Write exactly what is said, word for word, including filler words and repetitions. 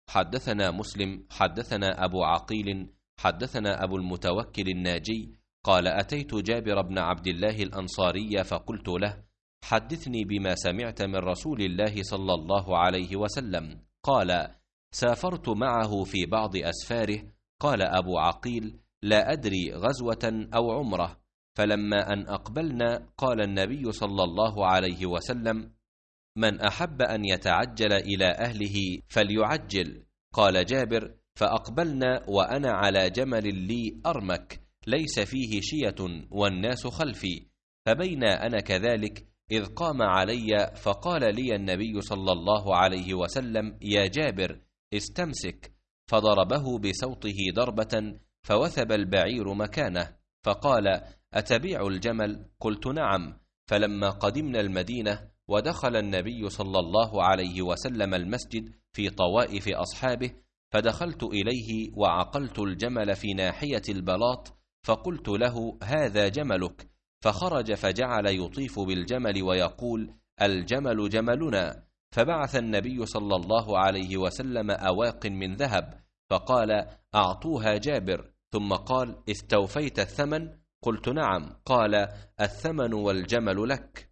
حدثنا مسلم حدثنا أبو عقيل حدثنا أبو المتوكل الناجي قال أتيت جابر بن عبد الله الأنصاري فقلت له حدثني بما سمعت من رسول الله صلى الله عليه وسلم. قال سافرت معه في بعض أسفاره. قال أبو عقيل لا أدري غزوة أو عمرة. فلما أن أقبلنا قال النبي صلى الله عليه وسلم من أحب أن يتعجل إلى أهله فليعجل. قال جابر فأقبلنا وأنا على جمل لي أرمك ليس فيه شية والناس خلفي، فبين أنا كذلك إذ قام علي فقال لي النبي صلى الله عليه وسلم يا جابر استمسك، فضربه بسوطه ضربة فوثب البعير مكانه، فقال أتبيع الجمل؟ قلت نعم. فلما قدمنا المدينة ودخل النبي صلى الله عليه وسلم المسجد في طوائف أصحابه، فدخلت إليه وعقلت الجمل في ناحية البلاط، فقلت له هذا جملك، فخرج فجعل يطيف بالجمل ويقول الجمل جملنا. فبعث النبي صلى الله عليه وسلم أواق من ذهب فقال أعطوها جابر، ثم قال استوفيت الثمن؟ قلت نعم. قال الثمن والجمل لك.